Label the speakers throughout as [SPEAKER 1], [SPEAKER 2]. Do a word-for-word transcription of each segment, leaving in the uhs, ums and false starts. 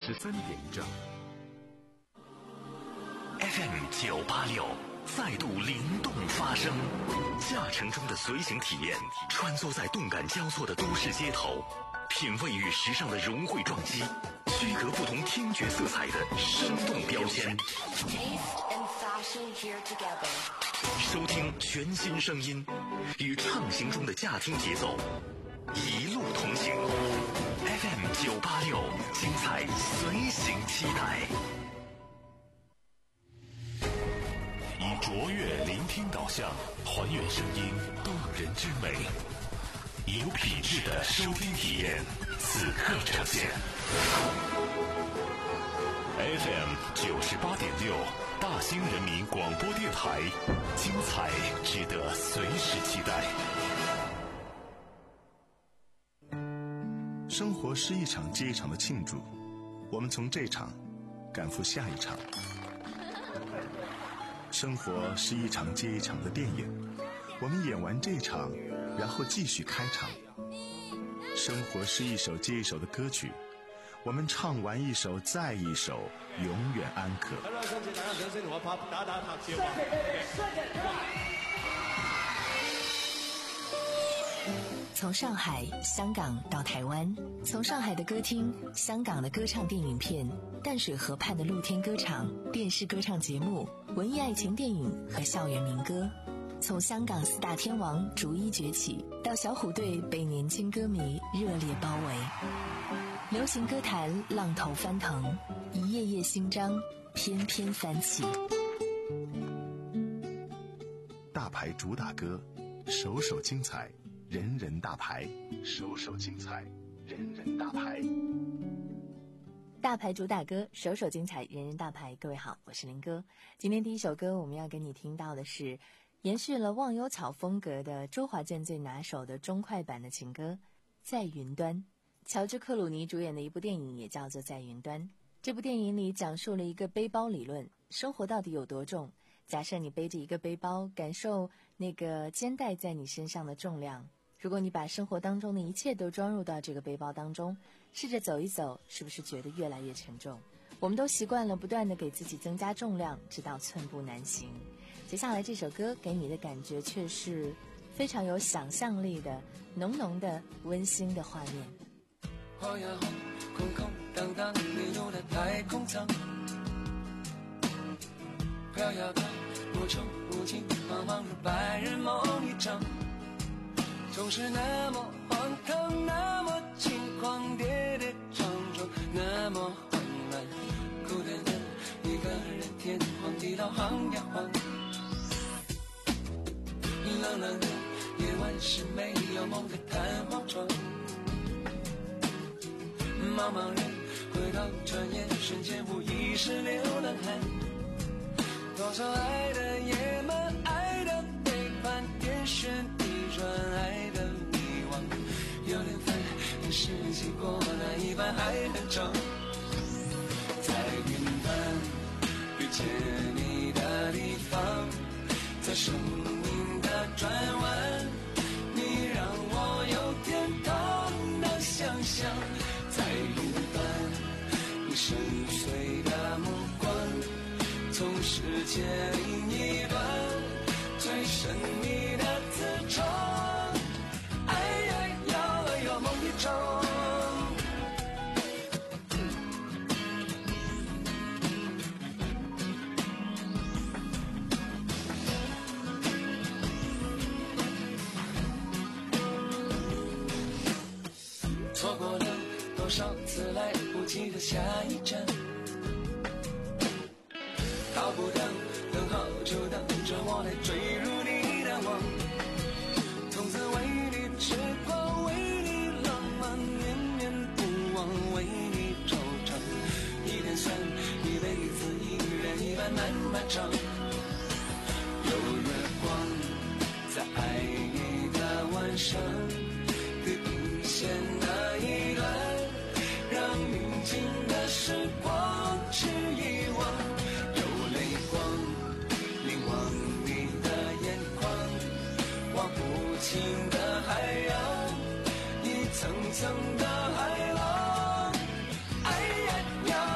[SPEAKER 1] 十三点一兆。
[SPEAKER 2] F M 九八六再度灵动发声，驾乘中的随行体验，穿梭在动感交错的都市街头，品味与时尚的融汇撞击，区隔不同听觉色彩的生动标签。收听全新声音，与畅行中的驾听节奏，一路同行。F M 九八六，精彩随行期待。以卓越聆听导向，还原声音动人之美，有品质的收听体验，此刻呈现。F M 九十八点六，大兴人民广播电台，精彩值得随时期待。
[SPEAKER 3] 生活是一场接一场的庆祝，我们从这场赶赴下一场。生活是一场接一场的电影，我们演完这场，然后继续开场。生活是一首接一首的歌曲，我们唱完一首再一首，永远安可。
[SPEAKER 4] 从上海、香港到台湾，从上海的歌厅、香港的歌唱电影片、淡水河畔的露天歌场、电视歌唱节目、文艺爱情电影和校园民歌，从香港四大天王逐一崛起，到小虎队被年轻歌迷热烈包围。流行歌坛浪头翻腾，一页页新章翩翩翻起。
[SPEAKER 3] 大牌主打歌，首首精彩，人人大牌，首首精彩，人人大牌。
[SPEAKER 4] 大牌主打歌，首首精彩，人人大牌。各位好，我是林哥。今天第一首歌我们要跟你听到的是延续了忘忧草风格的周华健最拿手的中快版的情歌《在云端》。乔治克鲁尼主演的一部电影也叫做《在云端》。这部电影里讲述了一个背包理论，生活到底有多重？假设你背着一个背包，感受那个肩带在你身上的重量。如果你把生活当中的一切都装入到这个背包当中，试着走一走，是不是觉得越来越沉重？我们都习惯了不断的给自己增加重量，直到寸步难行。接下来这首歌给你的感觉却是非常有想象力的，浓浓的温馨的画面。
[SPEAKER 5] 花呀花，空空荡荡迷路的太空舱，飘呀飘，无穷无尽，茫茫如白日梦一场，总是那么荒唐，那么轻狂，跌跌撞撞，那么缓慢，孤单的一个人，天荒地老晃呀晃。冷冷的夜晚是没有梦的弹簧床，茫茫人回头转眼，瞬间无意识流浪汉。多少爱的野蛮，爱的背叛，天旋地转，爱的迷惘。有点烦，但是经过那一半还很长。在云端遇见你的地方，在生命的转弯，你让我有天堂的想象。在云端，你深邃的目光，从世界另一端最神秘的自创。哎呀呀，有梦一场。错过了多少次来不及的下一站，逃不掉，等好就等着我来坠入你的网。从此为你痴狂，为你浪漫，念念不忘，为你惆怅。一点酸，一辈子一人一半漫漫长。有月光在爱你的晚上，地平线那一段，让宁静的时光去遗忘。有泪光凝望你的眼眶，望不清的海洋，一层层的海浪。哎呀呀，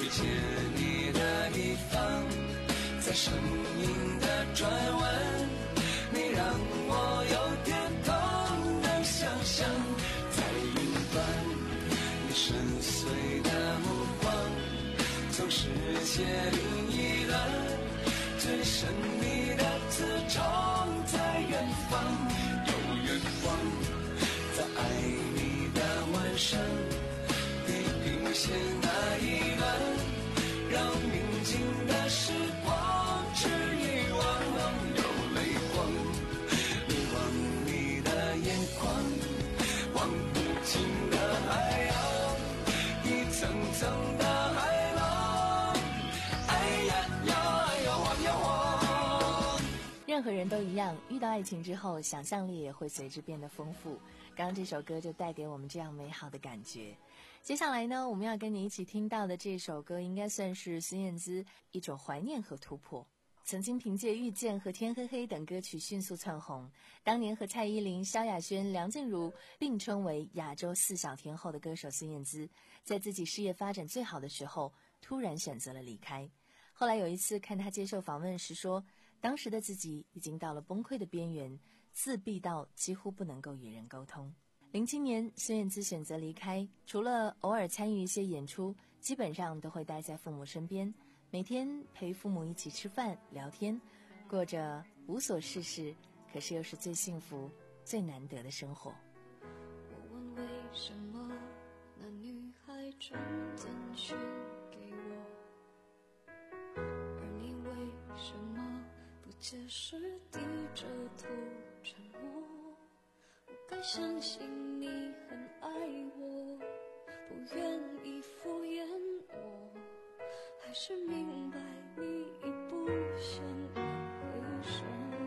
[SPEAKER 5] 界你的地方，在生命的转弯，你让我有点动能想象，在云端你深邃的目光，从世界另一端最深你的自重，在远方有远方，在爱你的晚上，地平线那一端，让宁静的时光只遗忘，有泪光迷惘你的眼眶，望不尽的海洋，一层层的海浪，哎呀呀哎呀晃呀晃。
[SPEAKER 4] 任何人都一样，遇到爱情之后，想象力也会随之变得丰富。刚刚这首歌就带给我们这样美好的感觉。接下来呢，我们要跟你一起听到的这首歌，应该算是孙燕姿一种怀念和突破。曾经凭借《遇见》和《天黑黑》等歌曲迅速窜红，当年和蔡依林、萧亚轩、梁静茹并称为亚洲四小天后的歌手孙燕姿，在自己事业发展最好的时候，突然选择了离开。后来有一次看她接受访问时说，当时的自己已经到了崩溃的边缘，自闭到几乎不能够与人沟通。零七年，孙燕姿选择离开，除了偶尔参与一些演出，基本上都会待在父母身边，每天陪父母一起吃饭聊天，过着无所事事，可是又是最幸福最难得的生活。
[SPEAKER 1] 我问为什么那女孩传简讯给我，而你为什么不解释，低着头沉默。我该相信你很爱我，不愿意敷衍我，还是明白你已不想回首。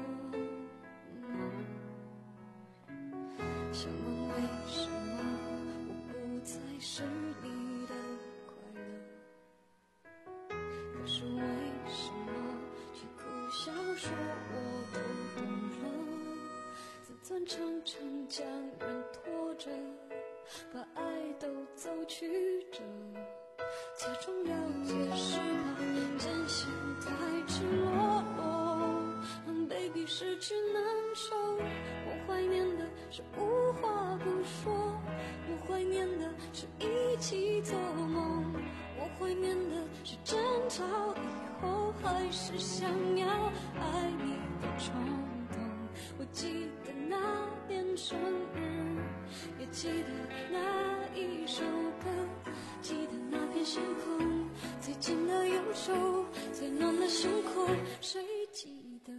[SPEAKER 1] 想问为什么我不再是你的快乐，可是为什么却苦笑说我都懂了，自尊常常将人拖着，把爱都走曲折，假装了解是怕真心太赤裸裸，让 baby 失去难受。我怀念的是无话不说，我怀念的是一起做梦，我怀念的是争吵以后还是想要爱你的冲动。我记得那年生日，也记得那一首歌，记得那片星空，最近的右手，最暖的胸口，谁记得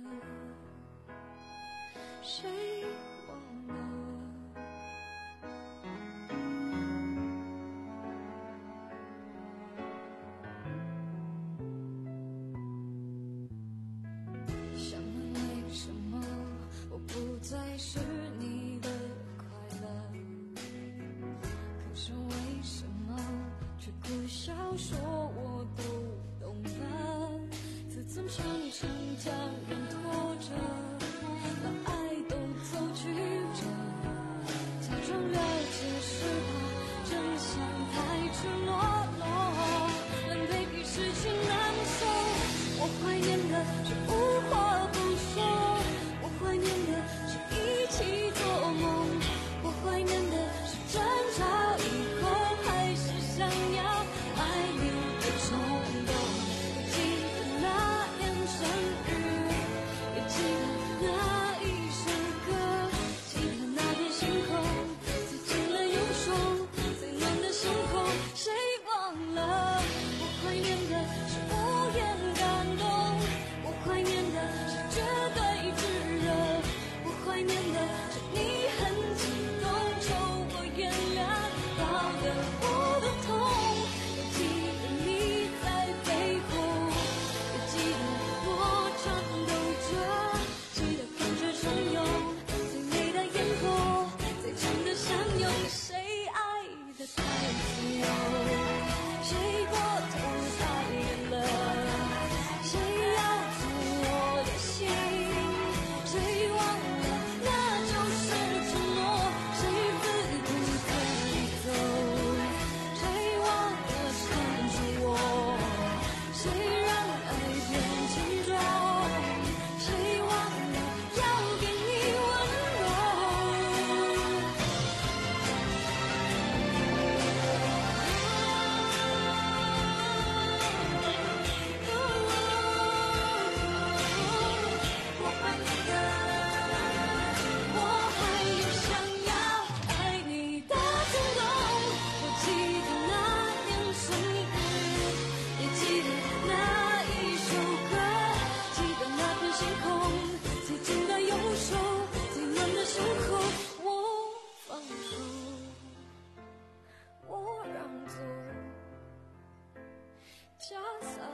[SPEAKER 1] 谁忘了。想问为什么我不再是你的快乐，可是为什么却苦笑说我都懂了，自尊常常将人拖着，把爱都走曲折，假装了解是怕真相太赤裸裸，让 baby 失去难受。我怀念的是无话不说，我怀念的是一起做梦，我怀念的是争吵以后还是想要爱你的冲动。我记得那年生日，也记得那一首歌，记得那片星空，最近的右手，最暖的胸口，谁忘了？我怀念的是无言感动，我怀念的是绝对炙热，我怀念的是你很激动，求我原谅到的我的痛。我记得你在背后，也记得我颤抖着，记得感觉汹涌，最美的烟火，最长的相拥，谁爱得太自由，谁过头太远了，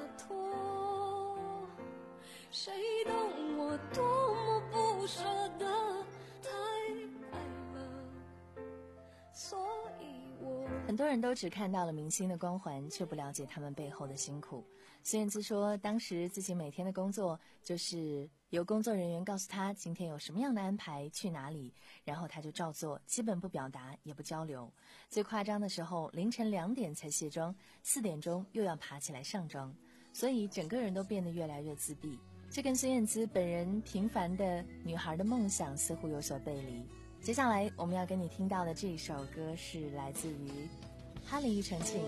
[SPEAKER 1] 托，谁懂我多么不舍得，太爱了，所以我
[SPEAKER 4] 很多人都只看到了明星的光环，却不了解他们背后的辛苦。孙燕姿说，当时自己每天的工作就是由工作人员告诉他今天有什么样的安排，去哪里，然后他就照做，基本不表达也不交流。最夸张的时候，凌晨两点才卸妆，四点钟又要爬起来上妆，所以整个人都变得越来越自闭。这跟孙燕姿本人平凡的女孩的梦想似乎有所背离。接下来我们要跟你听到的这首歌是来自于哈林庾澄庆。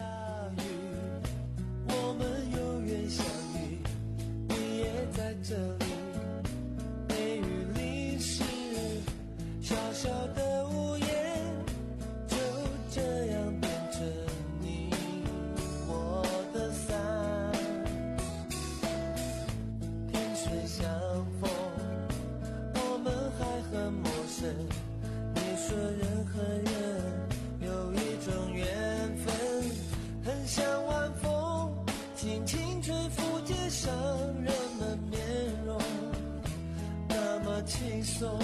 [SPEAKER 5] 我们有缘相遇，你也在这里，梅雨淋湿小小的屋檐，就这样变成你我的伞，萍水相逢，我们还很陌生，你说人和人有一种缘分，很像晚风轻轻吹拂街上人们面容，那么轻松。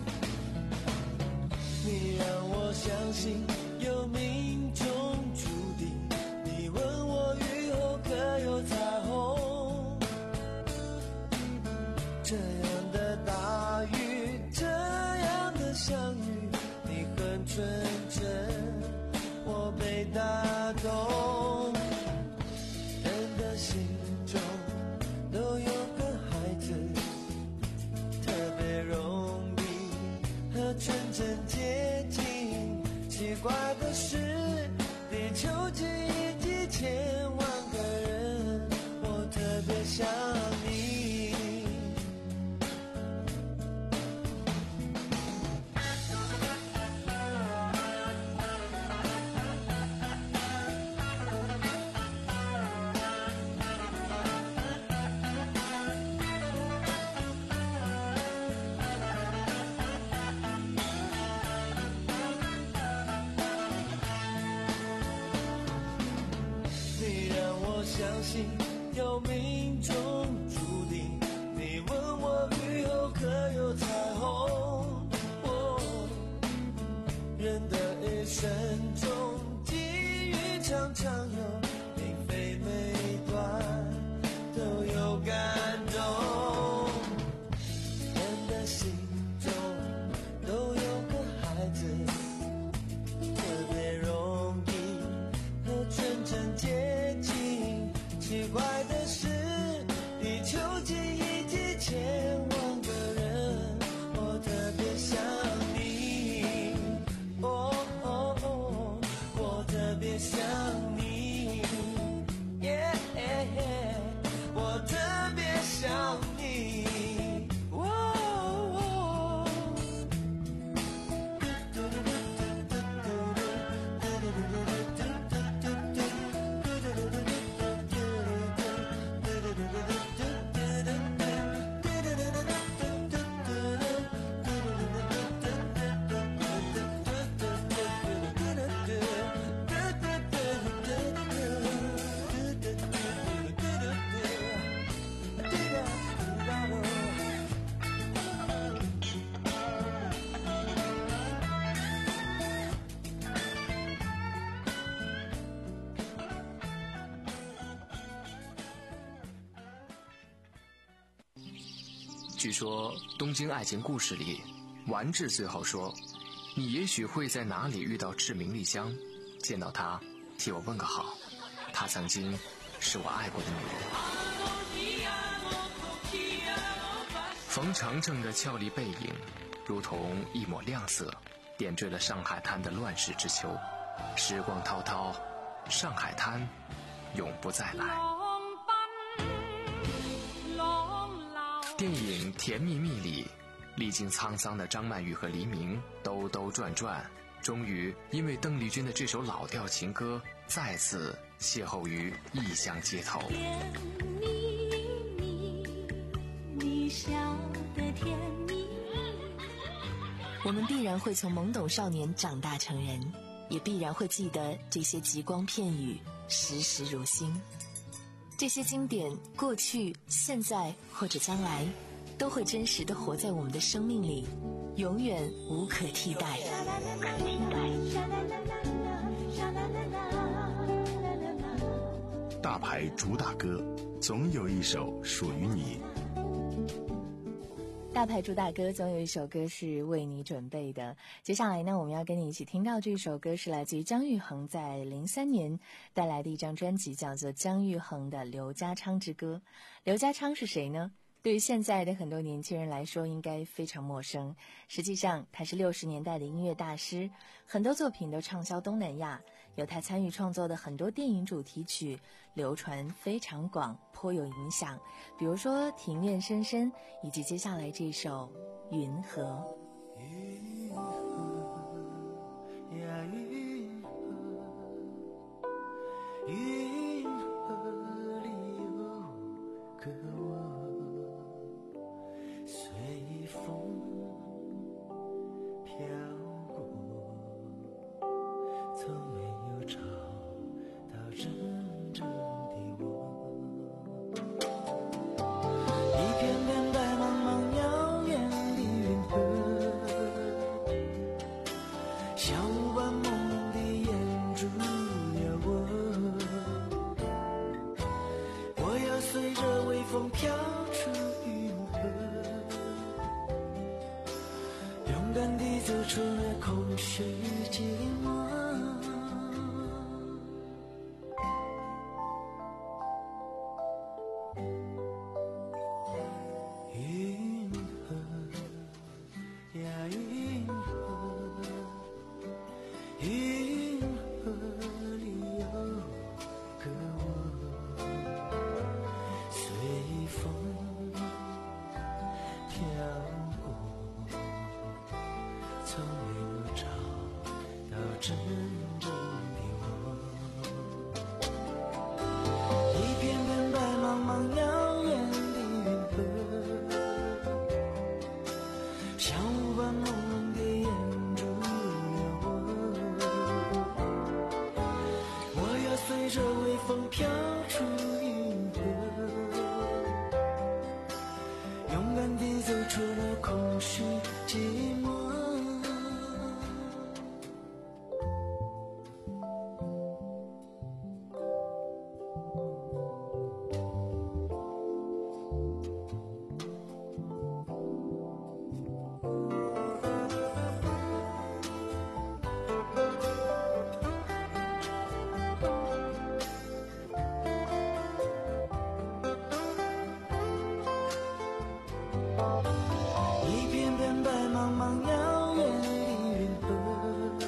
[SPEAKER 5] 你让我相信有命中注定，你问我雨后可有彩虹，这样的大雨，这样的相遇，你很纯真，我被打动。人的心中都有个孩子，特别容易和纯真接近。奇怪的是，地球几亿几千万个人，我特别想你。相信有命中注定，你问我雨后可有彩虹，哦，人的一生中际遇常常有并非每段都有感动，人的心中都有个孩子，特别容易和纯真接近。奇怪的是，地球几亿几千万个人，我特别想你，哦哦哦，我特别想你，耶、yeah, 我特别想你，哦哦。
[SPEAKER 6] 据说《东京爱情故事》里，丸治最后说：“你也许会在哪里遇到志明丽香，见到她，替我问个好。她曾经是我爱过的女人。”冯程程的俏丽背影，如同一抹亮色，点缀了上海滩的乱世之秋。时光滔滔，上海滩永不再来。电影《甜蜜蜜》里，历经沧桑的张曼玉和黎明兜兜转转，终于因为邓丽君的这首老调情歌，再次邂逅于异乡街头。
[SPEAKER 1] 甜蜜蜜，你笑得甜蜜蜜。
[SPEAKER 4] 我们必然会从懵懂少年长大成人，也必然会记得这些极光片语，时时如新。 这些经典，过去、现在或者将来，都会真实地活在我们的生命里，永远无可替代。
[SPEAKER 3] 大牌主打歌，总有一首属于你。
[SPEAKER 4] 大牌主打歌总有一首歌是为你准备的。接下来呢，我们要跟你一起听到这首歌是来自于姜育恒在零三年带来的一张专辑，叫做姜育恒的《刘家昌之歌》。刘家昌是谁呢？对于现在的很多年轻人来说应该非常陌生，实际上他是六十年代的音乐大师，很多作品都畅销东南亚，有他参与创作的很多电影主题曲流传非常广，颇有影响，比如说《庭院深深》以及接下来这首《云河》。
[SPEAKER 5] 云河呀云河，云河里有个我，随风飘过，从没有找到真正的我。一片片白茫茫遥远的云河，像雾般朦胧地掩住了我。我要随着微风飘出云河，勇敢地走出那空虚寂寞。云河呀云河，云河里有个我，随风飘过，从没有找到真正的我。一片片白茫茫遥远的云河，像雾般朦胧地掩住了我。我要随着微风飘出云河，勇敢地走出那空虚寂寞。一片片白茫茫遥远的云河，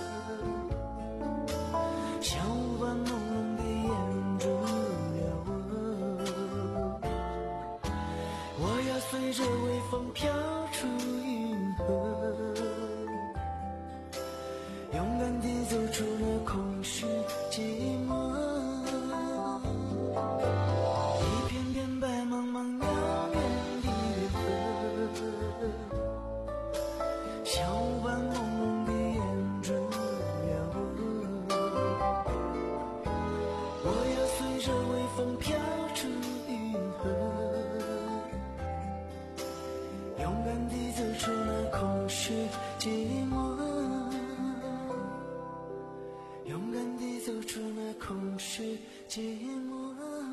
[SPEAKER 5] 像雾般朦胧地掩住了我。我要随着微风飘出云河，勇敢地走出那空虚寂寞。一片片白茫茫遥远的云河，像雾般朦胧地掩住了我。我要随着微风飘出云河，勇敢地走出那空虚寂寞。勇敢地走出那空虚寂寞。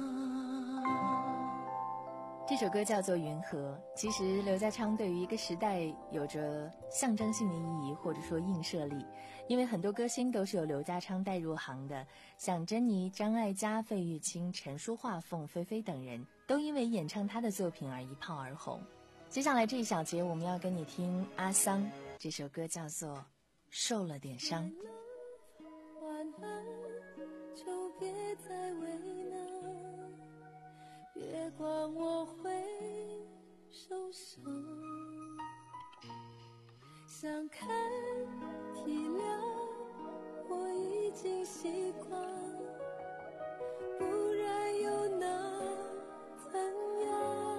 [SPEAKER 4] 这首歌叫做《云河》。其实刘家昌对于一个时代有着象征性的意义，或者说映射力，因为很多歌星都是由刘家昌带入行的，像珍妮、张艾嘉、费玉清、陈淑桦、凤飞飞等人都因为演唱他的作品而一炮而红。接下来这一小节我们要跟你听阿桑，这首歌叫做《受了点伤》。
[SPEAKER 1] 晚安，就别再为难，别管我会受伤，想看体谅，我已经习惯，不然又能怎样？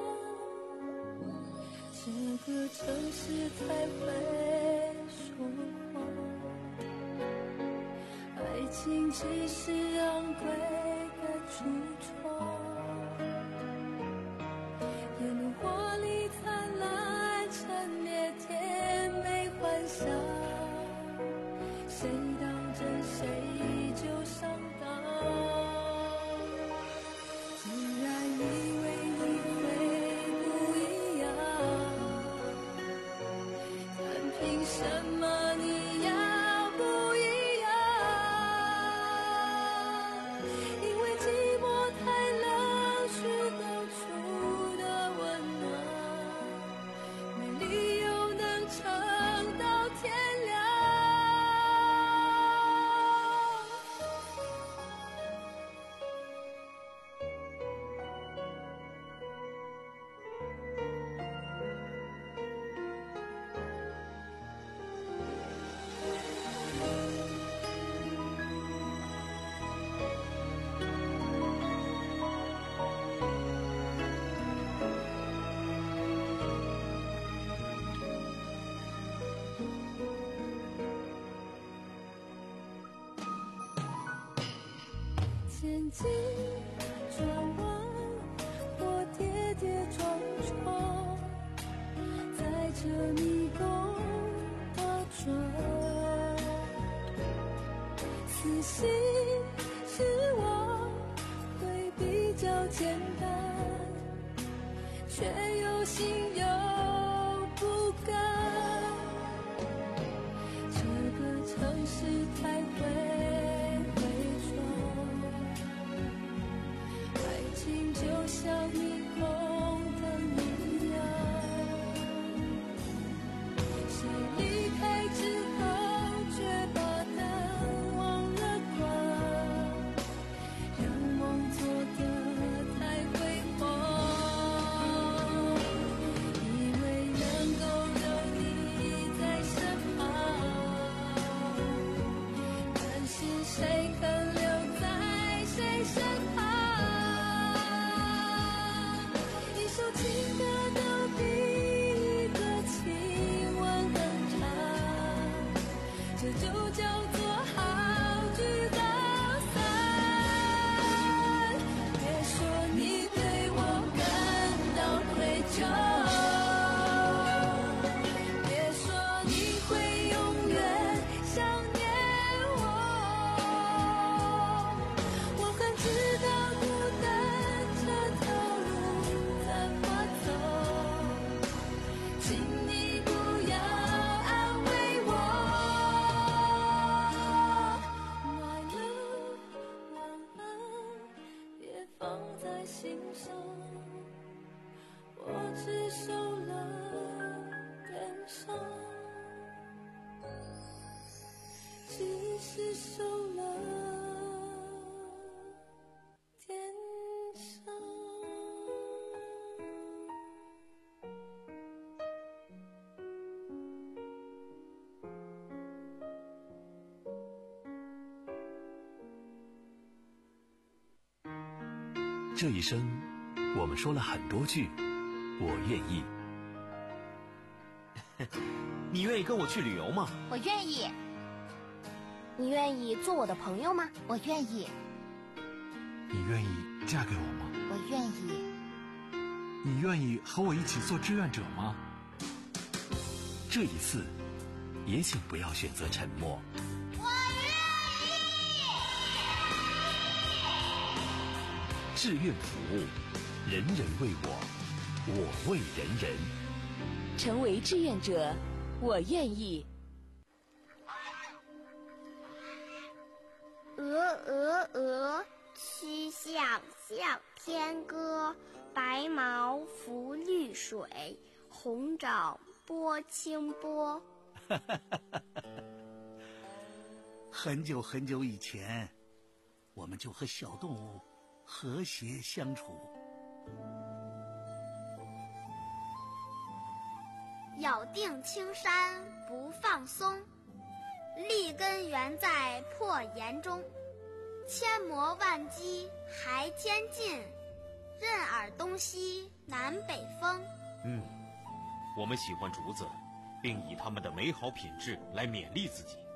[SPEAKER 1] 这个城市太会说谎，爱情只是昂贵的橱窗， 前进转弯或跌跌撞撞，在这迷宫打转，死心失望会比较简单，却有心有不甘。这个城市太会伪装，爱情就像霓虹灯一样，谁离开之后却把它忘了关，让梦做得太辉煌，以为能够有你在身旁，但是谁肯留在谁身旁？一首情歌都比一个亲吻更长，这就叫做好聚好散。别说你对我感到愧疚，别说你会永远想念我，我很知道孤单这条路怎么走，请你不要安慰我。My love， 晚安，别放在心上，我只受了点伤，只是受了点伤。
[SPEAKER 2] 这一生，我们说了很多句“我愿意”。
[SPEAKER 7] 你愿意跟我去旅游吗？
[SPEAKER 8] 我愿意。你愿意做我的朋友吗？我愿意。
[SPEAKER 9] 你愿意嫁给我吗？
[SPEAKER 8] 我愿意。
[SPEAKER 9] 你愿意和我一起做志愿者吗？
[SPEAKER 2] 这一次，也请不要选择沉默。志愿服务，人人为我，我为人人。
[SPEAKER 10] 成为志愿者，我愿意。
[SPEAKER 11] 鹅鹅鹅，曲项向天歌。白毛浮绿水，红掌拨清波。
[SPEAKER 12] 很久很久以前，我们就和小动物和谐相处。
[SPEAKER 11] 咬定青山不放松，立根原在破岩中。千磨万击还坚劲，任尔东西南北风。
[SPEAKER 7] 嗯，我们喜欢竹子，并以它们的美好品质来勉励自己。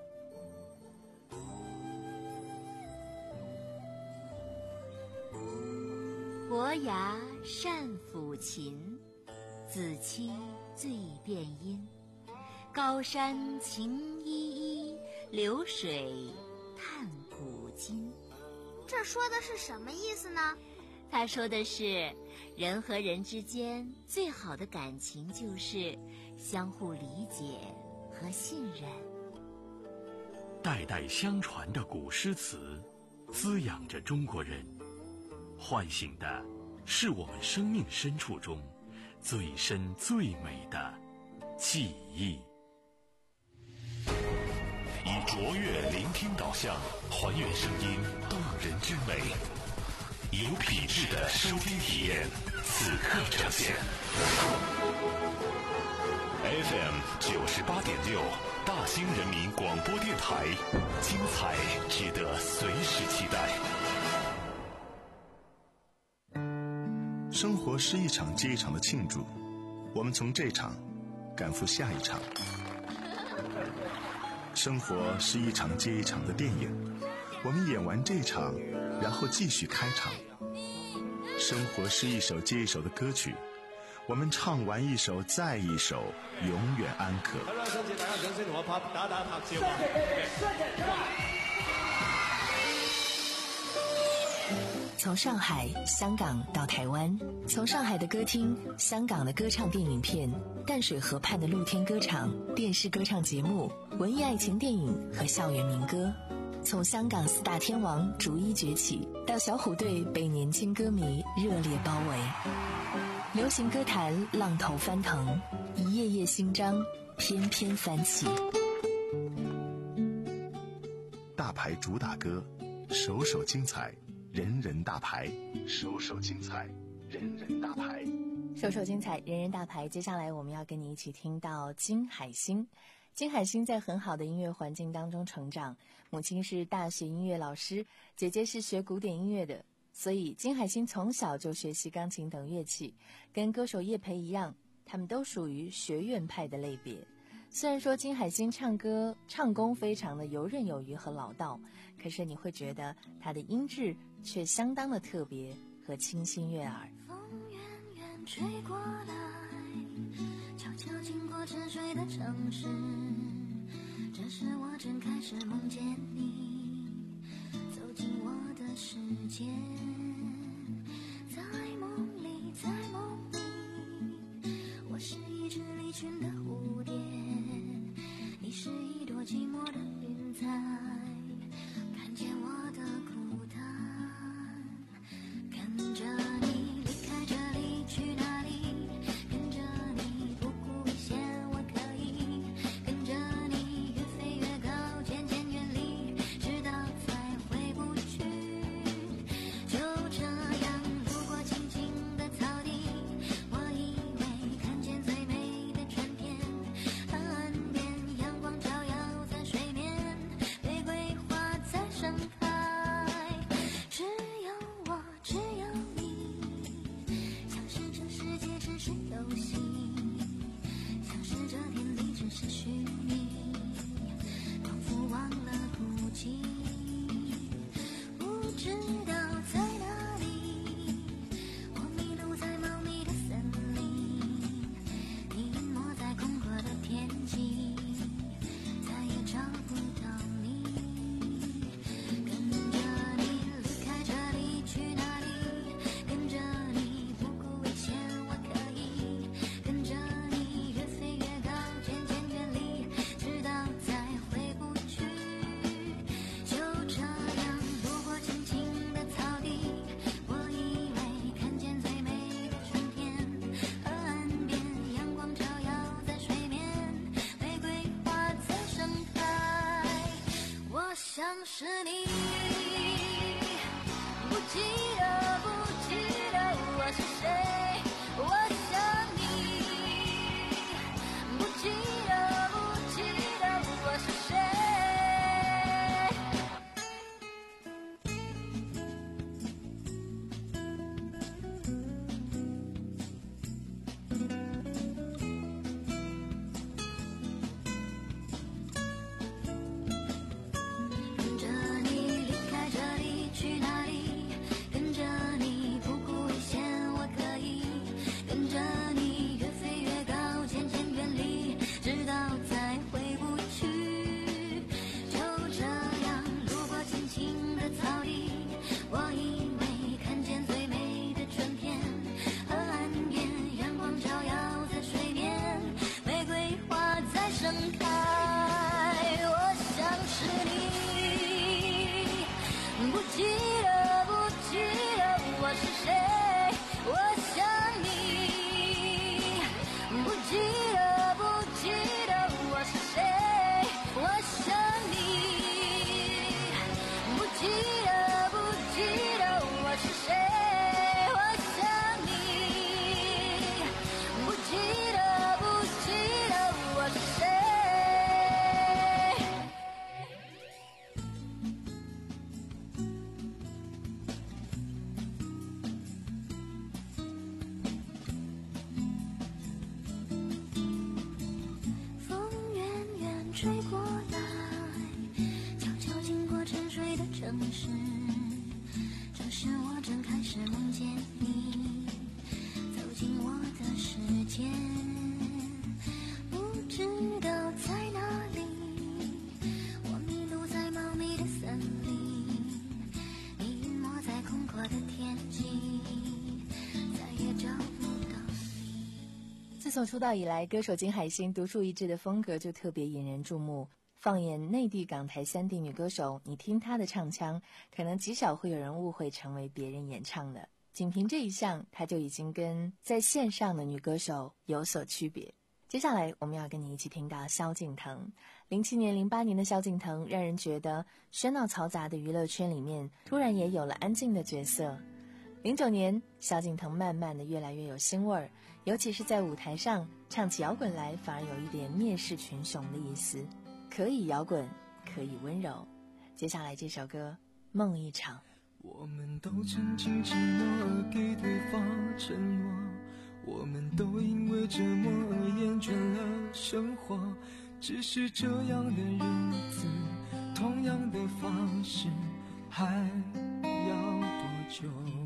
[SPEAKER 13] 伯牙善抚琴，子期最辨音。高山晴依依，流水叹古今。
[SPEAKER 11] 这说的是什么意思呢？
[SPEAKER 13] 他说的是，人和人之间最好的感情就是相互理解和信任。
[SPEAKER 2] 代代相传的古诗词，滋养着中国人，唤醒的是我们生命深处中最深最美的记忆。以卓越聆听导向，还原声音动人之美，有品质的收听体验，此刻呈现。F M 九十八点六，大兴人民广播电台，精彩值得随时期待。
[SPEAKER 3] 生活是一场接一场的庆祝，我们从这场赶赴下一场。生活是一场接一场的电影，我们演完这场， 然后继续开场。生活是一首接一首的歌曲，我们唱完一首再一首，永远安可。
[SPEAKER 14] 好啦，多謝大家掌聲同我拍打打拍照啊！
[SPEAKER 4] 從上海、香港到台灣，從上海的歌廳、香港的歌唱電影片、淡水河畔的露天歌場、電視歌唱節目、文藝愛情電影和校園民歌，從香港四大天王逐一崛起，到小虎隊被年輕歌迷熱烈包圍，流行歌壇浪頭翻騰，一頁頁新章翩翩翻起。
[SPEAKER 3] 大牌主打歌，首首精彩，人人大牌，首首精彩，人人大牌，
[SPEAKER 4] 首首精彩，人人大牌。接下来我们要跟你一起听到金海心。金海心在很好的音乐环境当中成长，母亲是大学音乐老师，姐姐是学古典音乐的，所以金海心从小就学习钢琴等乐器，跟歌手叶培一样，他们都属于学院派的类别。虽然说金海心唱歌唱功非常的游刃有余和老道，可是你会觉得他的音质却相当的特别和清新悦耳。
[SPEAKER 1] 风远远吹过来，悄悄经过沉睡的城市，这时我正开始梦见你走进我的世界，在梦里在梦里，我是一只离群的蝴蝶，你是一朵寂寞的云彩，看见我的孤单，跟着你离开这里去哪里，跟着你不顾危险我可以，跟着你越飞越高渐渐远离，直到再回不去，就这样路过青青的草地，我以为看见最美的春天，岸边阳光照耀在水面，玫瑰花在盛开，只有我只有你，像是这世界只是游戏，像是这天地只是虚拟，仿佛忘了孤寂，不知道在哪里，我迷路在茂密的森林，你淹没在空阔的天际，再也找不到你，跟着你离开这里去哪里，跟着你不顾危险我可以，跟着你越飞越高渐渐远离，直到再回不去，就这样路过青青的草地，我以为看见最美的春天，河岸边阳光照耀在水面，玫瑰花在盛开，我像是你，不记得不记得我是谁，我想你，不记得不记得我是谁。跟着你离开这里去哪里，跟着你不顾危险我可以，跟着你越飞越高渐渐远离，直到再回不去，就这样路过青青的草地，我以为看见最美的春天，河岸边阳光照耀在水面，玫瑰花在盛开，我像是你，不记得不记得我是谁，我想你，不记得不记得我是谁，我想你，不记得不记得我是谁，我想你，不记得不记得我是谁。风远远吹过来，悄悄经过沉睡的城市， 真开始梦见你走进我的世界，不知道在哪里，我迷路在茂密的森林，你隐没在空阔的天际，再也找不到你。
[SPEAKER 4] 自从出道以来，歌手金海心独树一帜的风格就特别引人注目。放眼内地港台三地女歌手，你听她的唱腔，可能极少会有人误会成为别人演唱的。仅凭这一项，她就已经跟在线上的女歌手有所区别。接下来我们要跟你一起听到萧敬腾。零七年、零八年的萧敬腾，让人觉得喧闹嘈杂的娱乐圈里面，突然也有了安静的角色。零九年，萧敬腾慢慢的越来越有腥味儿，尤其是在舞台上唱起摇滚来，反而有一点蔑视群雄的意思。可以摇滚，可以温柔。接下来这首歌《梦一场》。
[SPEAKER 5] 我们都曾经寂寞而给对方承诺，我们都因为折磨而厌倦了生活，只是这样的日子，同样的方式，还要多久？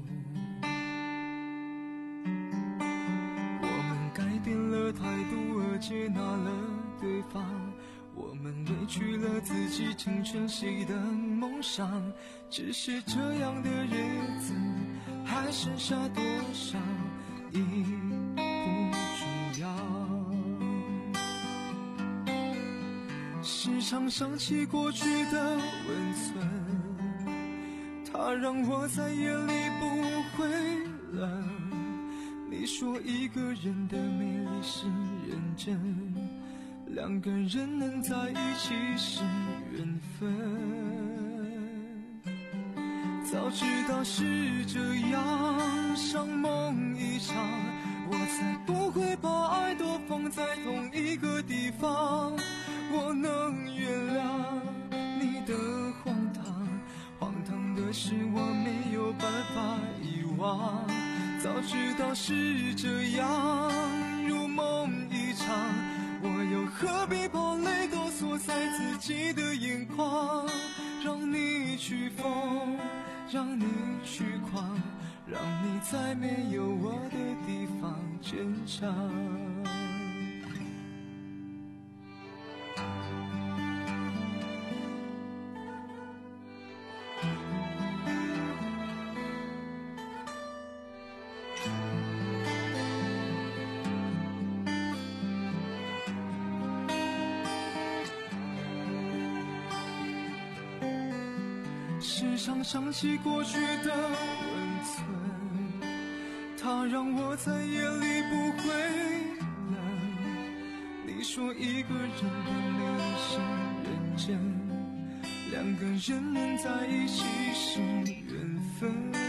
[SPEAKER 5] 我们改变了态度而接纳了对方，我们委屈了自己成全谁的梦想，只是这样的日子还剩下多少已不重要。时常想起过去的温存，它让我再也离不回了。你说一个人的美丽是认真，两个人能在一起是缘分，早知道是这样，像梦一场，我才不会把爱都放在同一个地方。我能原谅你的荒唐，荒唐的是我没有办法遗忘，早知道是这样，如梦一场，我又何必把泪都锁在自己的眼眶，让你去疯，让你去狂，让你在没有我的地方坚强。时常想起过去的温存，它让我再也离不回了。你说一个人的美丽是认真，两个人能在一起是缘分，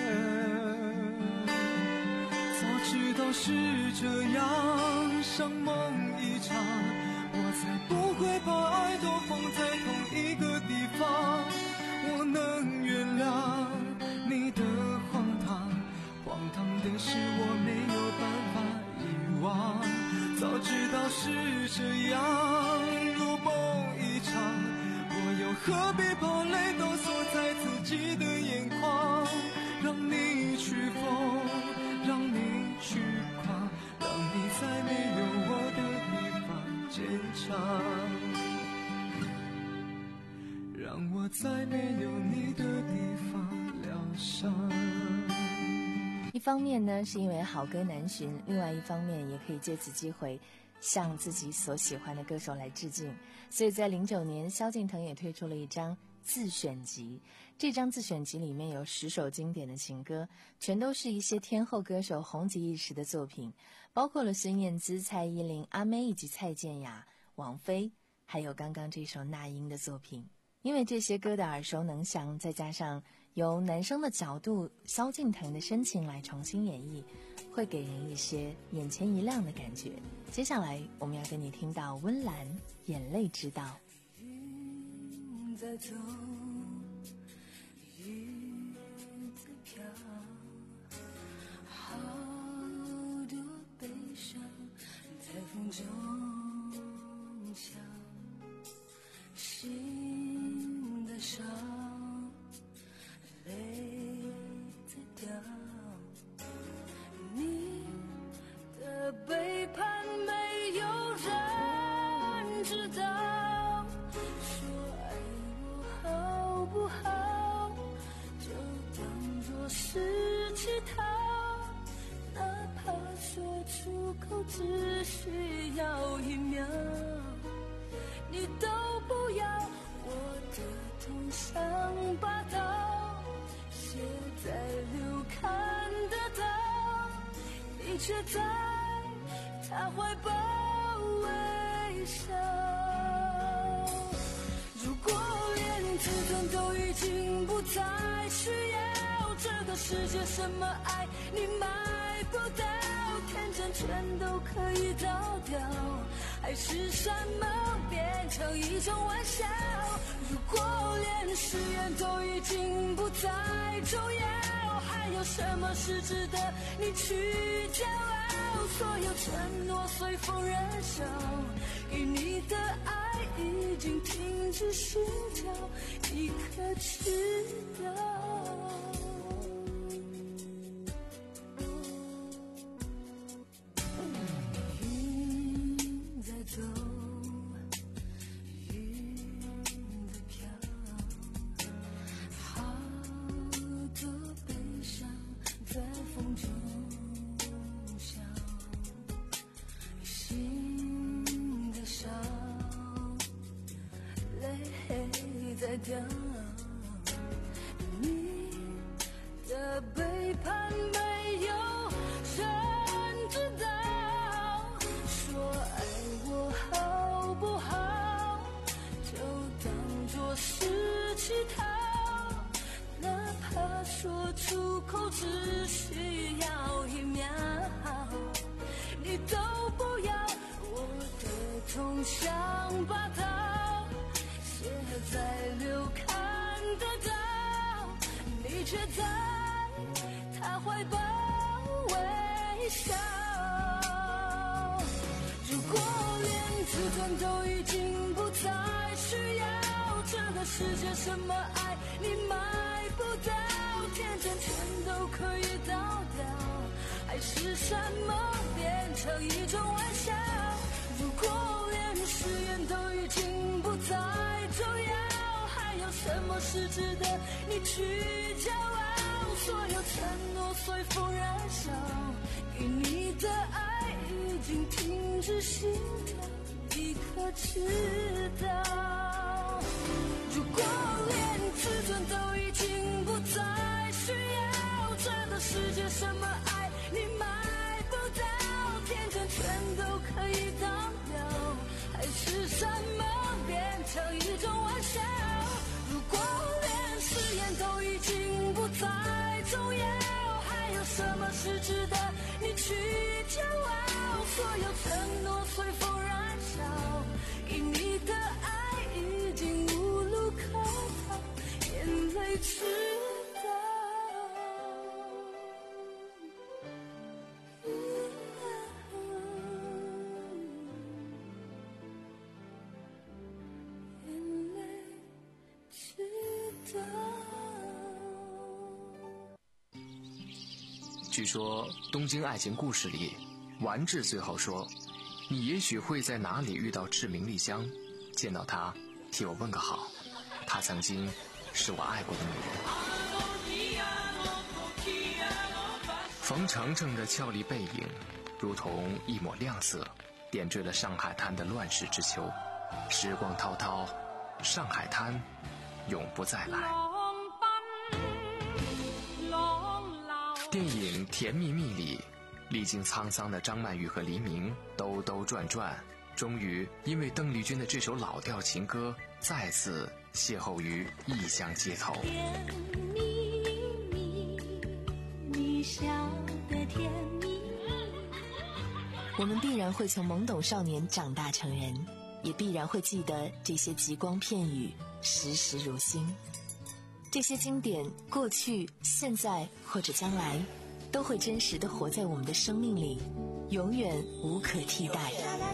[SPEAKER 5] 早知道是这样，像梦一场，我才不会把爱都放在同一个地方。我能原谅你的荒唐，荒唐的是我没有办法遗忘，早知道是这样，如梦一场，我又何必把泪都锁在自己的眼眶，让你去疯，让你去狂，让你在没有我的地方坚强，让我在没有你的地方疗伤。
[SPEAKER 4] 一方面呢，是因为好歌难寻；另外一方面，也可以借此机会向自己所喜欢的歌手来致敬。所以在零九年，萧敬腾也推出了一张自选集。这张自选集里面有十首经典的情歌，全都是一些天后歌手红极一时的作品，包括了孙燕姿、蔡依林、阿妹以及蔡健雅、王菲，还有刚刚这首那英的作品。因为这些歌的耳熟能详，再加上由男生的角度萧敬腾的深情来重新演绎，会给人一些眼前一亮的感觉。接下来我们要跟你听到温岚《眼泪知道》。
[SPEAKER 1] 云在走，雨在飘，好多悲伤在风中响，心的伤，泪在掉。 口只需要一秒，你都不要，我的痛像把刀写在流看得到，你却在他怀抱微笑。如果连自尊都已经不再需要，这个世界什么爱你买不到，天真全都可以倒掉，还是什么变成一种玩笑。如果连誓言都已经不再重要，还有什么是值得你去骄傲？所有承诺随风燃烧，给你的爱已经停止心跳，你可知道？云在走，云在飘，好多悲伤在风中笑，心在烧，泪在掉，你的背叛没有人知道，说爱我好不好，就当作是乞讨，哪怕说出口只需要一秒，你都不要，我的痛像把刀写在流看得到，你却在他怀抱微笑。如果连自尊都已经不再需要，这个世界什么爱你买不到，天真全都可以倒掉，还是什么变成一种玩笑。如果连誓言都已经不再重要，还有什么是值得你去骄傲？所有承诺随风燃烧，给你的爱已经停止心跳，你可知道？如果连自尊都已经不再需要，这个世界什么爱你买不到，天真全都可以倒掉，还是什么变成一种玩笑？如果连誓言都已经不再重要，还有什么是值得你去骄傲？所有承诺随风燃烧，给你的爱已经无路可逃，眼泪知道。眼泪知道。
[SPEAKER 6] 据说《东京爱情故事》里，丸治最后说：“你也许会在哪里遇到志明丽香，见到她，替我问个好。她曾经是我爱过的女人。”冯程程的俏丽背影，如同一抹亮色，点缀了上海滩的乱世之秋。时光滔滔，上海滩永不再来。电影《甜蜜蜜》里，历经沧桑的张曼玉和黎明兜兜转转，终于因为邓丽君的这首老调情歌，再次邂逅于异乡街头。
[SPEAKER 1] 甜蜜蜜，你笑得甜蜜。
[SPEAKER 4] 我们必然会从懵懂少年长大成人，也必然会记得这些极光片语，时时如新。这些经典，过去、现在或者将来，都会真实地活在我们的生命里，永远无可替代。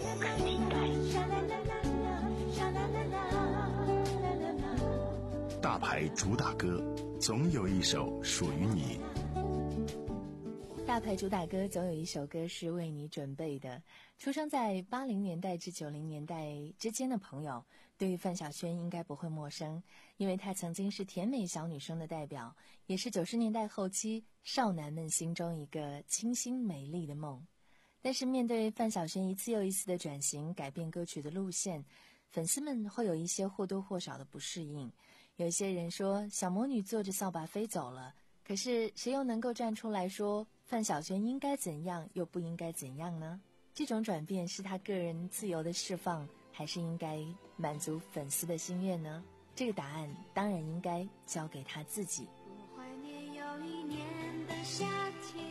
[SPEAKER 3] 大牌主打歌，总有一首属于你。
[SPEAKER 4] 大牌主打歌总有一首歌是为你准备的。出生在八零年代至九零年代之间的朋友，对于范晓萱应该不会陌生，因为她曾经是甜美小女生的代表，也是九十年代后期少男们心中一个清新美丽的梦。 但是面对范晓萱一次又一次的转型，改变歌曲的路线，粉丝们会有一些或多或少的不适应。有些人说小魔女坐着扫把飞走了，可是谁又能够站出来说范晓萱应该怎样又不应该怎样呢？这种转变是她个人自由的释放，还是应该满足粉丝的心愿呢？这个答案当然应该交给她自己。
[SPEAKER 1] 我怀念有一年的夏天，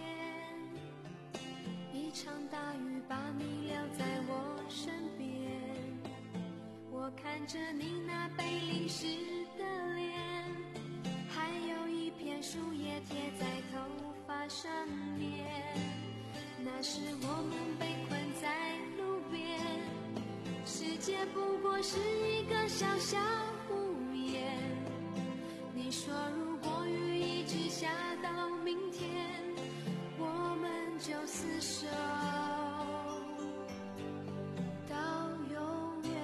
[SPEAKER 1] 一场大雨把你留在我身边，我看着你那被淋湿的脸，还有一片树叶贴在头发上面，那时我们被困在路边，世界不过是一个小小屋檐，你说如果雨一直下到明天，我们就厮守到永远。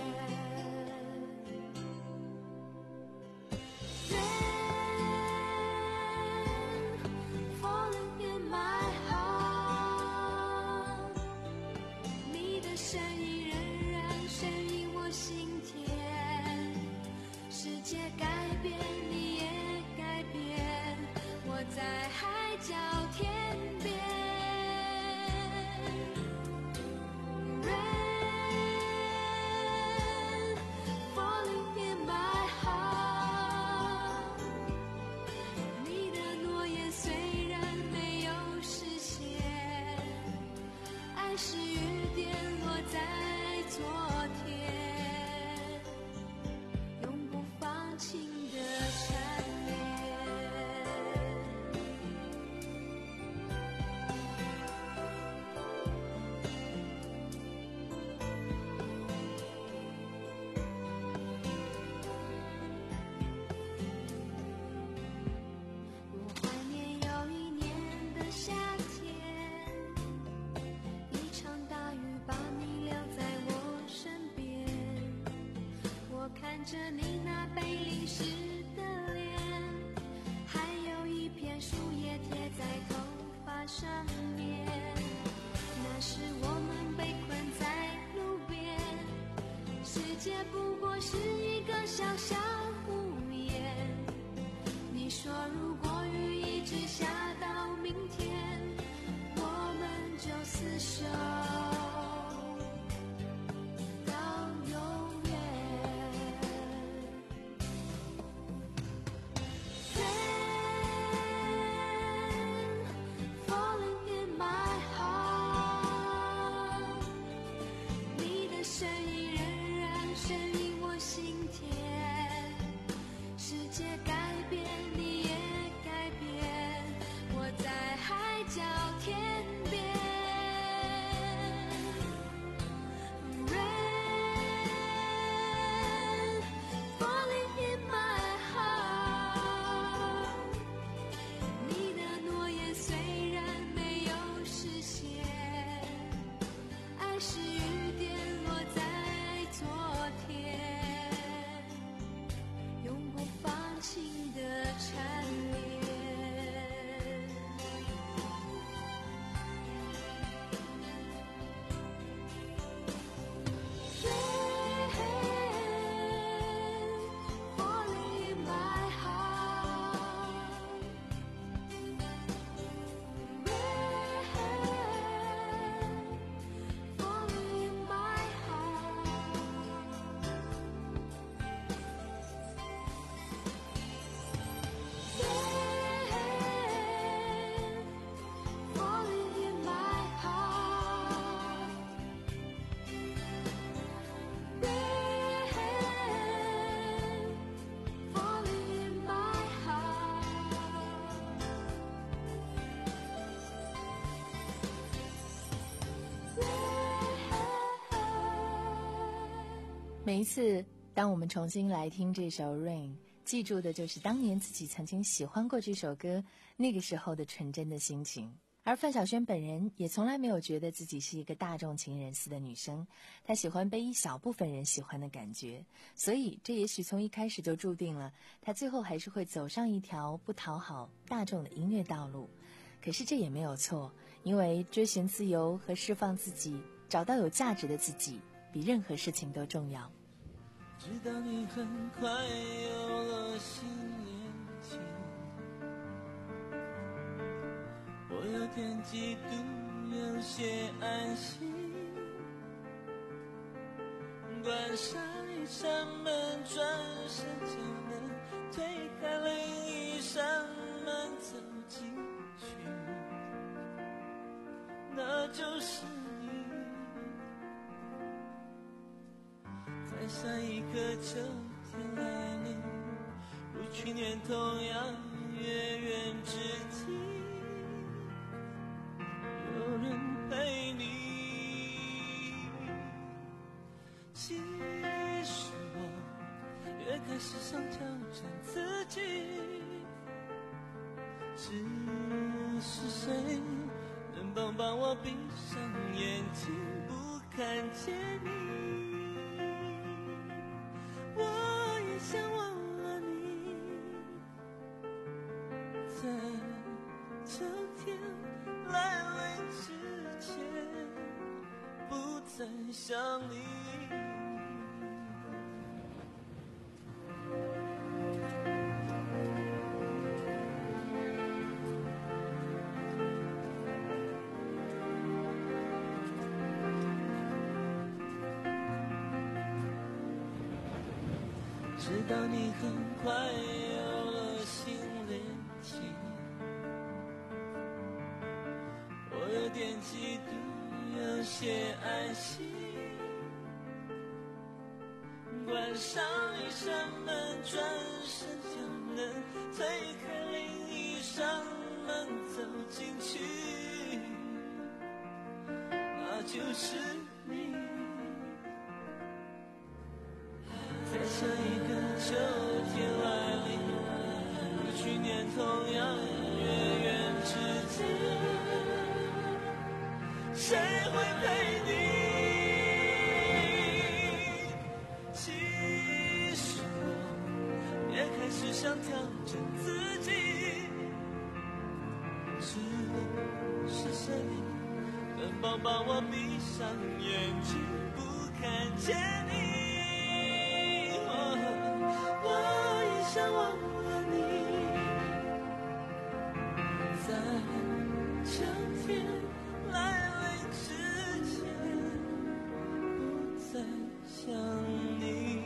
[SPEAKER 1] 着你那被淋湿的脸，还有一片树叶贴在头发上面，那时我们被困在路边，世界不过是一个小小屋檐，你说如果雨一直下到明天，我们就厮守
[SPEAKER 4] 每一次当我们重新来听这首 Rain， 记住的就是当年自己曾经喜欢过这首歌那个时候的纯真的心情。而范晓萱本人也从来没有觉得自己是一个大众情人似的女生，她喜欢被一小部分人喜欢的感觉，所以这也许从一开始就注定了她最后还是会走上一条不讨好大众的音乐道路。可是这也没有错， 因为追寻自由和释放自己，找到有价值的自己，比任何事情都重要。
[SPEAKER 5] 知道你很快有了新恋情，我有点嫉妒，有些安心。关上一扇门，转身就能推开另一扇门，走进去，那就是你。在上一个秋天来临，如去年同样月圆之际，有人陪你。其实我越开始想挑战自己，只是谁能帮帮我闭上眼睛不看见你。我也想忘了你，在秋天来临之前不再想你。知道你很快有了新恋情，我有点嫉妒，有些安心。关上一扇门，转身就能推开另一扇门，走进去，那就是你。在上一个秋天来临，如去年同样月圆之际，谁会陪你？其实我也开始想调整自己，只是谁能帮帮我闭上眼睛不看见你？我也想忘了你，在秋天来临之前不再想你。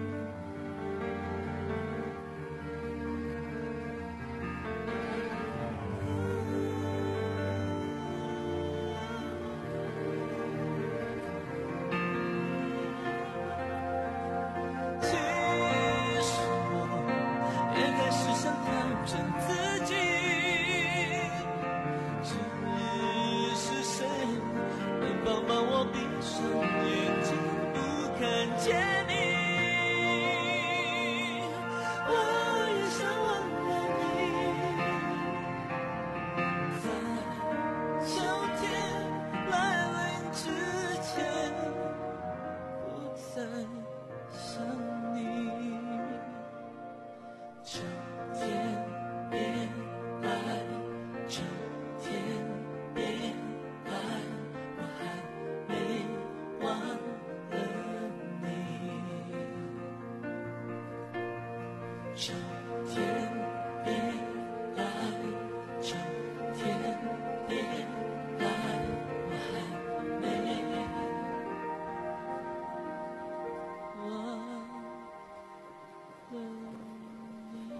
[SPEAKER 5] 秋天别来，秋天别来，我还没忘了你。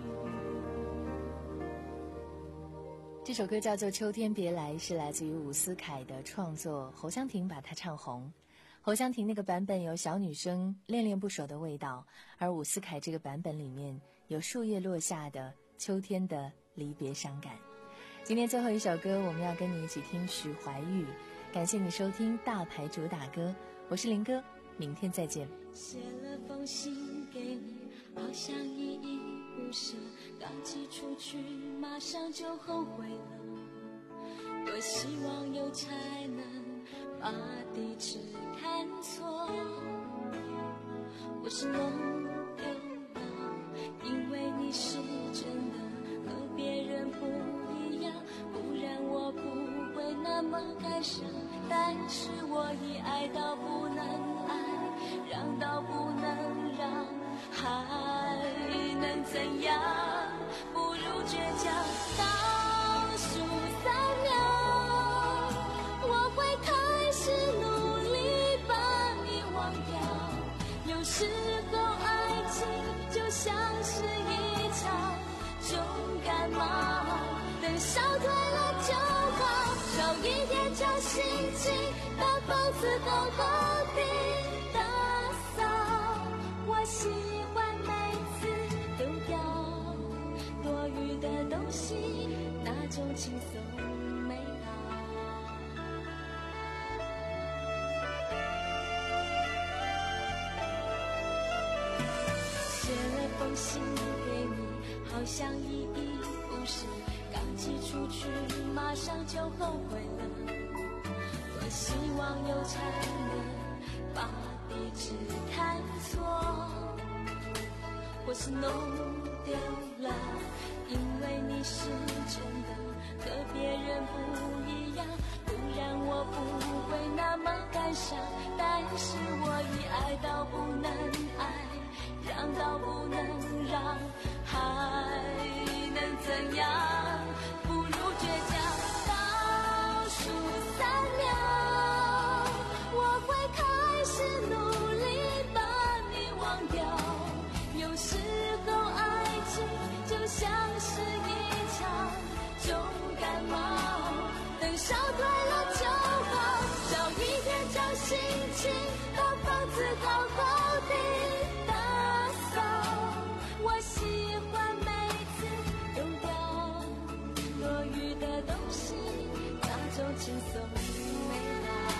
[SPEAKER 4] 这首歌叫做《秋天别来》，是来自于伍思凯的创作，侯湘婷把它唱红。侯湘婷那个版本有小女生恋恋不舍的味道，而伍思凯这个版本里面有树叶落下的秋天的离别伤感。今天最后一首歌，我们要跟你一起听许怀玉。感谢你收听大牌主打歌，我是林哥，明天再见。
[SPEAKER 1] 写了封信给你，好像依依不舍，刚寄出去马上就后悔了。多希望有才能把地址看错，我是弄丢了，因为你是真的和别人不一样，不然我不会感伤，但是我已爱到不能爱，让到不能让，还能怎样？不如倔强。倒数三秒，我会开始努力把你忘掉。有时候爱情就像是一场重感冒，等烧退了就好，少一点侥幸心，把房子好好地打扫。我喜欢每次丢掉多余的东西，那种轻松美好。写了封信给你，好像依依不舍，刚寄出去马上就后悔了。多希望邮差能把地址看错，或是弄丢了，因为你是真的和别人不一样，不然我不会那么感伤。但是我已爱到不能爱，让到不能让，还能怎样？不如倔强。倒数三秒，我会开始努力把你忘掉。有时候爱情就像是一场重感冒，等烧退了就好，少一点侥幸心，把房子好好地打扫。我喜欢每次丢掉多余的东西，那种轻松美好。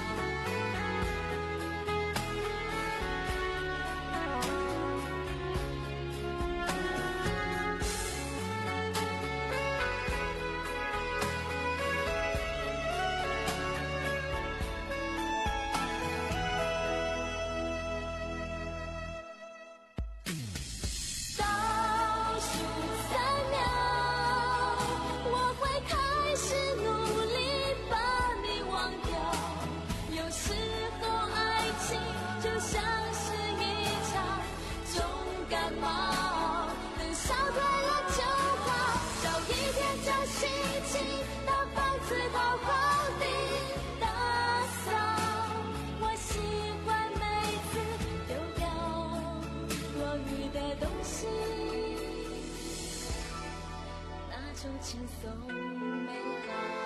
[SPEAKER 1] 倒数三秒，我会开始努力把你忘掉。有时候爱情就像是一场重感冒，等烧退了就好，少一点侥幸心，把房子好好地打扫。我喜欢每次丢掉多余的东西，那种轻松美好。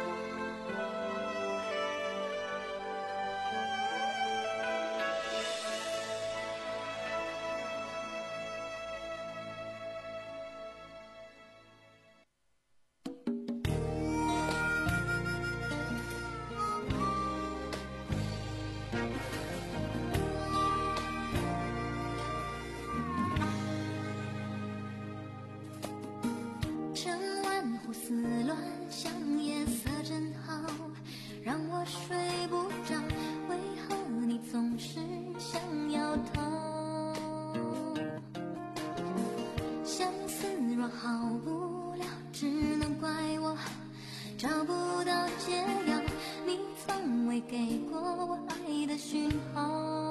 [SPEAKER 15] 趁晚胡思乱想，夜色真好，让我睡不着。为何你总是想要逃？相思若好不了，只能怪我找不到解药。你从未给过我爱的讯号。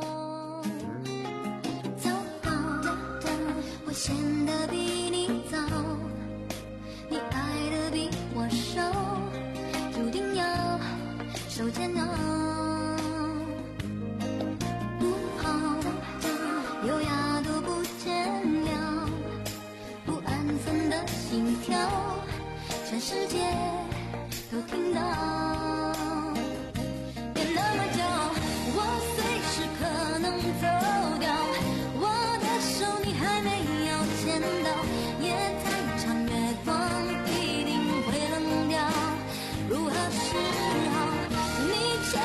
[SPEAKER 15] 糟糕的我显得比你早，你爱的比我少，注定要受煎熬。不好的优雅都不见了，不安分的心跳，全世界都听到。别那么骄傲，我随时可能走掉，我的手你还没有牵到，夜太长，月光一定会冷掉。如何是好？你牵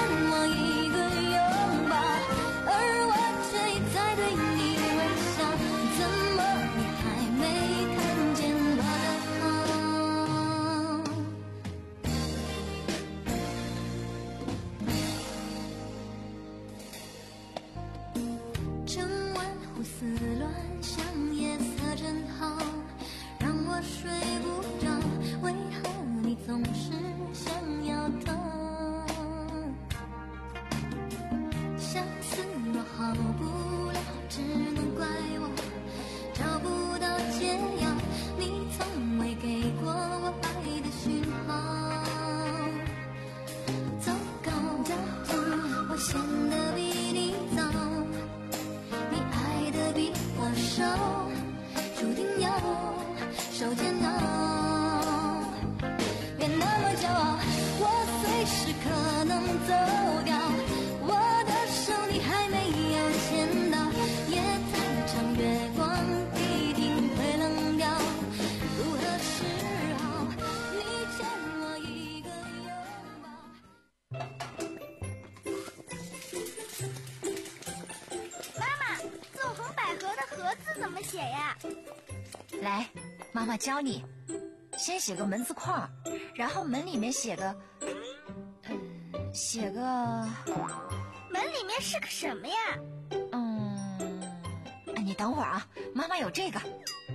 [SPEAKER 11] 怎么写呀？
[SPEAKER 13] 来，妈妈教你。先写个门字框，然后门里面写个，嗯，写个。
[SPEAKER 11] 门里面是个什么呀？
[SPEAKER 13] 嗯，你等会儿啊，妈妈有这个。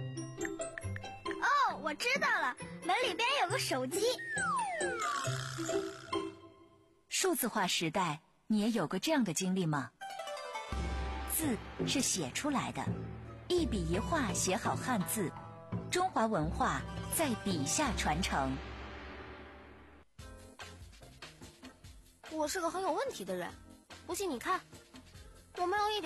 [SPEAKER 11] 哦，我知道了，门里边有个手机。
[SPEAKER 13] 数字化时代，你也有过这样的经历吗？字是写出来的，一笔一画写好汉字，中华文化在笔下传承。
[SPEAKER 8] 我是个很有问题的人，不信你看，我没有一点